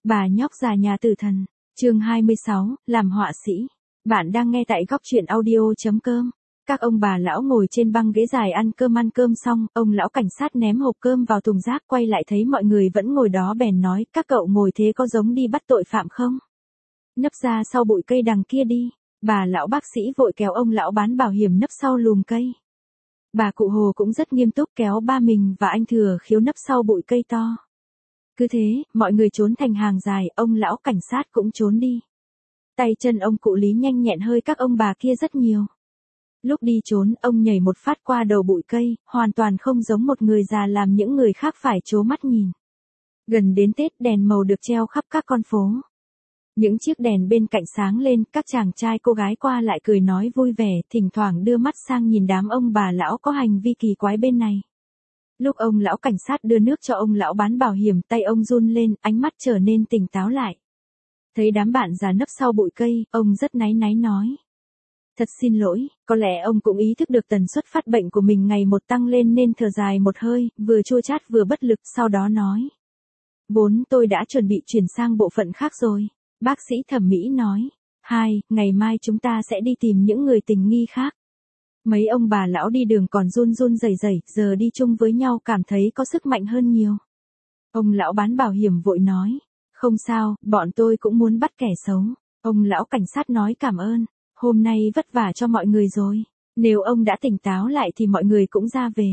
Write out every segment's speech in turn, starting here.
Bà nhóc già nhà tử thần, chương 26, làm họa sĩ. Bạn đang nghe tại góc truyện audio.com. Các ông bà lão ngồi trên băng ghế dài ăn cơm xong, ông lão cảnh sát ném hộp cơm vào thùng rác quay lại thấy mọi người vẫn ngồi đó bèn nói, các cậu ngồi thế có giống đi bắt tội phạm không? Nấp ra sau bụi cây đằng kia đi. Bà lão bác sĩ vội kéo ông lão bán bảo hiểm nấp sau lùm cây. Bà cụ Hồ cũng rất nghiêm túc kéo ba mình và anh Thừa Khiếu nấp sau bụi cây to. Cứ thế, mọi người trốn thành hàng dài, ông lão cảnh sát cũng trốn đi. Tay chân ông cụ Lý nhanh nhẹn hơi các ông bà kia rất nhiều. Lúc đi trốn, ông nhảy một phát qua đầu bụi cây, hoàn toàn không giống một người già làm những người khác phải trố mắt nhìn. Gần đến Tết, đèn màu được treo khắp các con phố. Những chiếc đèn bên cạnh sáng lên, các chàng trai cô gái qua lại cười nói vui vẻ, thỉnh thoảng đưa mắt sang nhìn đám ông bà lão có hành vi kỳ quái bên này. Lúc ông lão cảnh sát đưa nước cho ông lão bán bảo hiểm, tay ông run lên, ánh mắt trở nên tỉnh táo lại. Thấy đám bạn già nấp sau bụi cây, ông rất náy náy nói. Thật xin lỗi, có lẽ ông cũng ý thức được tần suất phát bệnh của mình ngày một tăng lên nên thở dài một hơi, vừa chua chát vừa bất lực, sau đó nói. Vốn tôi đã chuẩn bị chuyển sang bộ phận khác rồi. Bác sĩ thẩm mỹ nói. Ngày mai chúng ta sẽ đi tìm những người tình nghi khác. Mấy ông bà lão đi đường còn run run rẩy rẩy, giờ đi chung với nhau cảm thấy có sức mạnh hơn nhiều. Ông lão bán bảo hiểm vội nói. Không sao, bọn tôi cũng muốn bắt kẻ xấu. Ông lão cảnh sát nói cảm ơn. Hôm nay vất vả cho mọi người rồi. Nếu ông đã tỉnh táo lại thì mọi người cũng ra về.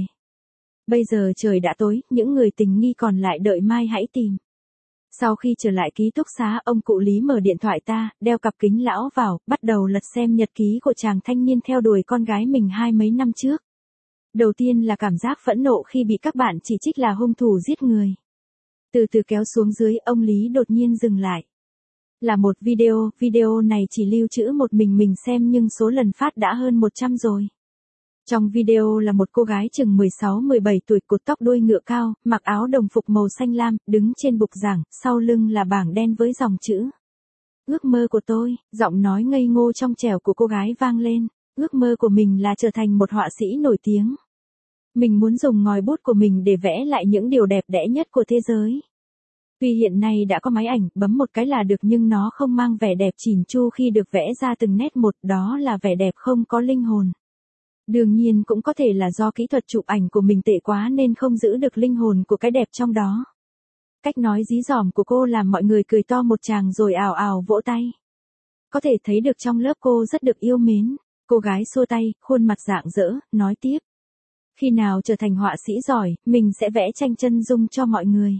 Bây giờ trời đã tối, những người tình nghi còn lại đợi mai hãy tìm. Sau khi trở lại ký túc xá, ông cụ Lý mở điện thoại ta, đeo cặp kính lão vào, bắt đầu lật xem nhật ký của chàng thanh niên theo đuổi con gái mình 20 năm trước. Đầu tiên là cảm giác phẫn nộ khi bị các bạn chỉ trích là hung thủ giết người. Từ từ kéo xuống dưới, ông Lý đột nhiên dừng lại. Là một video này chỉ lưu trữ một mình xem nhưng số lần phát đã hơn 100 rồi. Trong video là một cô gái chừng 16-17 tuổi cột tóc đuôi ngựa cao, mặc áo đồng phục màu xanh lam, đứng trên bục giảng, sau lưng là bảng đen với dòng chữ. Ước mơ của tôi, giọng nói ngây ngô trong trẻo của cô gái vang lên, ước mơ của mình là trở thành một họa sĩ nổi tiếng. Mình muốn dùng ngòi bút của mình để vẽ lại những điều đẹp đẽ nhất của thế giới. Tuy hiện nay đã có máy ảnh, bấm một cái là được nhưng nó không mang vẻ đẹp chỉn chu khi được vẽ ra từng nét một, đó là vẻ đẹp không có linh hồn. Đương nhiên cũng có thể là do kỹ thuật chụp ảnh của mình tệ quá nên không giữ được linh hồn của cái đẹp trong đó. Cách nói dí dỏm của cô làm mọi người cười to một tràng rồi ào ào vỗ tay. Có thể thấy được trong lớp cô rất được yêu mến. Cô gái xua tay, khuôn mặt rạng rỡ, nói tiếp. Khi nào trở thành họa sĩ giỏi, mình sẽ vẽ tranh chân dung cho mọi người.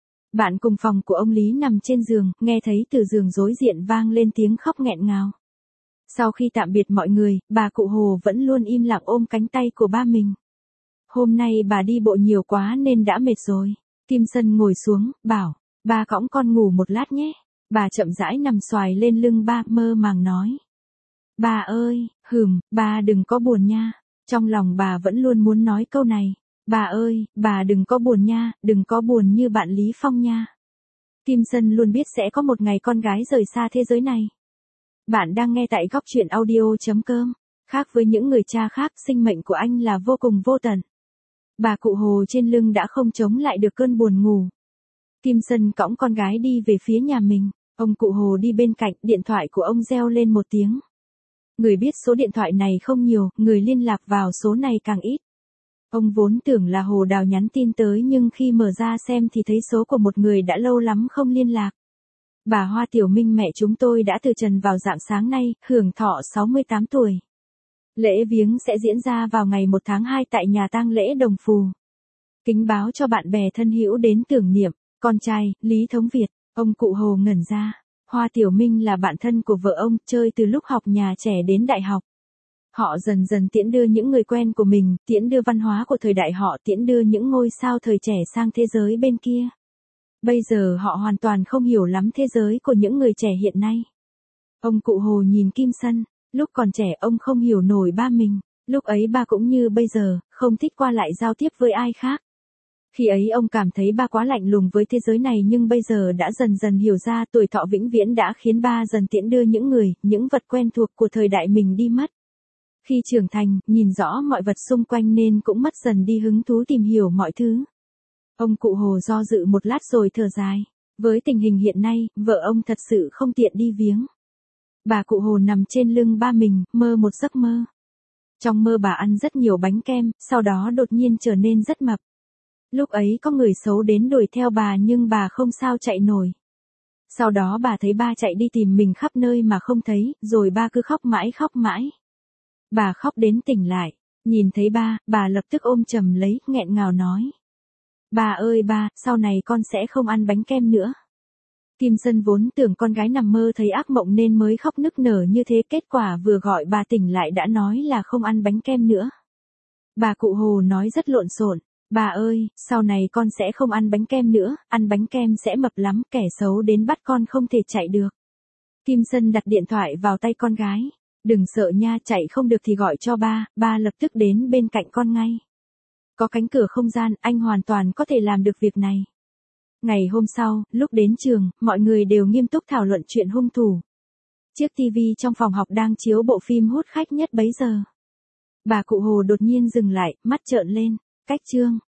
Bạn cùng phòng của ông Lý nằm trên giường, nghe thấy từ giường đối diện vang lên tiếng khóc nghẹn ngào. Sau khi tạm biệt mọi người, bà cụ Hồ vẫn luôn im lặng ôm cánh tay của ba mình. Hôm nay bà đi bộ nhiều quá nên đã mệt rồi. Kim Sân ngồi xuống, bảo, ba cõng con ngủ một lát nhé. Bà chậm rãi nằm xoài lên lưng ba, mơ màng nói. Bà ơi, ba đừng có buồn nha. Trong lòng bà vẫn luôn muốn nói câu này. Bà ơi, bà đừng có buồn nha, đừng có buồn như bạn Lý Phong nha. Kim Sân luôn biết sẽ có một ngày con gái rời xa thế giới này. Bạn đang nghe tại góc truyện audio.com. Khác với những người cha khác, sinh mệnh của anh là vô cùng vô tận. Bà cụ Hồ trên lưng đã không chống lại được cơn buồn ngủ. Kim Sân cõng con gái đi về phía nhà mình. Ông cụ Hồ đi bên cạnh, điện thoại của ông reo lên một tiếng. Người biết số điện thoại này không nhiều, người liên lạc vào số này càng ít. Ông vốn tưởng là Hồ Đào nhắn tin tới nhưng khi mở ra xem thì thấy số của một người đã lâu lắm không liên lạc. Bà Hoa Tiểu Minh mẹ chúng tôi đã từ trần vào rạng sáng nay, hưởng thọ 68 tuổi. Lễ viếng sẽ diễn ra vào ngày 1 tháng 2 tại nhà tang lễ Đồng Phù. Kính báo cho bạn bè thân hữu đến tưởng niệm, con trai, Lý Thống Việt, ông cụ Hồ ngẩn ra. Hoa Tiểu Minh là bạn thân của vợ ông, chơi từ lúc học nhà trẻ đến đại học. Họ dần dần tiễn đưa những người quen của mình, tiễn đưa văn hóa của thời đại họ, tiễn đưa những ngôi sao thời trẻ sang thế giới bên kia. Bây giờ họ hoàn toàn không hiểu lắm thế giới của những người trẻ hiện nay. Ông cụ Hồ nhìn Kim Sân, lúc còn trẻ ông không hiểu nổi ba mình, lúc ấy ba cũng như bây giờ, không thích qua lại giao tiếp với ai khác. Khi ấy ông cảm thấy ba quá lạnh lùng với thế giới này nhưng bây giờ đã dần dần hiểu ra tuổi thọ vĩnh viễn đã khiến ba dần tiễn đưa những người, những vật quen thuộc của thời đại mình đi mất. Khi trưởng thành, nhìn rõ mọi vật xung quanh nên cũng mất dần đi hứng thú tìm hiểu mọi thứ. Ông cụ Hồ do dự một lát rồi thở dài. Với tình hình hiện nay, vợ ông thật sự không tiện đi viếng. Bà cụ Hồ nằm trên lưng ba mình, mơ một giấc mơ. Trong mơ bà ăn rất nhiều bánh kem, sau đó đột nhiên trở nên rất mập. Lúc ấy có người xấu đến đuổi theo bà nhưng bà không sao chạy nổi. Sau đó bà thấy ba chạy đi tìm mình khắp nơi mà không thấy, rồi ba cứ khóc mãi. Bà khóc đến tỉnh lại, nhìn thấy ba, bà lập tức ôm chầm lấy, nghẹn ngào nói. Ba ơi ba, sau này con sẽ không ăn bánh kem nữa. Kim Sân vốn tưởng con gái nằm mơ thấy ác mộng nên mới khóc nức nở như thế, kết quả vừa gọi bà tỉnh lại đã nói là không ăn bánh kem nữa. Bà cụ Hồ nói rất lộn xộn. Bà ơi, sau này con sẽ không ăn bánh kem nữa, ăn bánh kem sẽ mập lắm, kẻ xấu đến bắt con không thể chạy được. Kim Sân đặt điện thoại vào tay con gái. Đừng sợ nha, chạy không được thì gọi cho ba, ba lập tức đến bên cạnh con ngay. Có cánh cửa không gian, anh hoàn toàn có thể làm được việc này. Ngày hôm sau, lúc đến trường, mọi người đều nghiêm túc thảo luận chuyện hung thủ. Chiếc TV trong phòng học đang chiếu bộ phim hút khách nhất bấy giờ. Bà cụ Hồ đột nhiên dừng lại, mắt trợn lên. Cách chương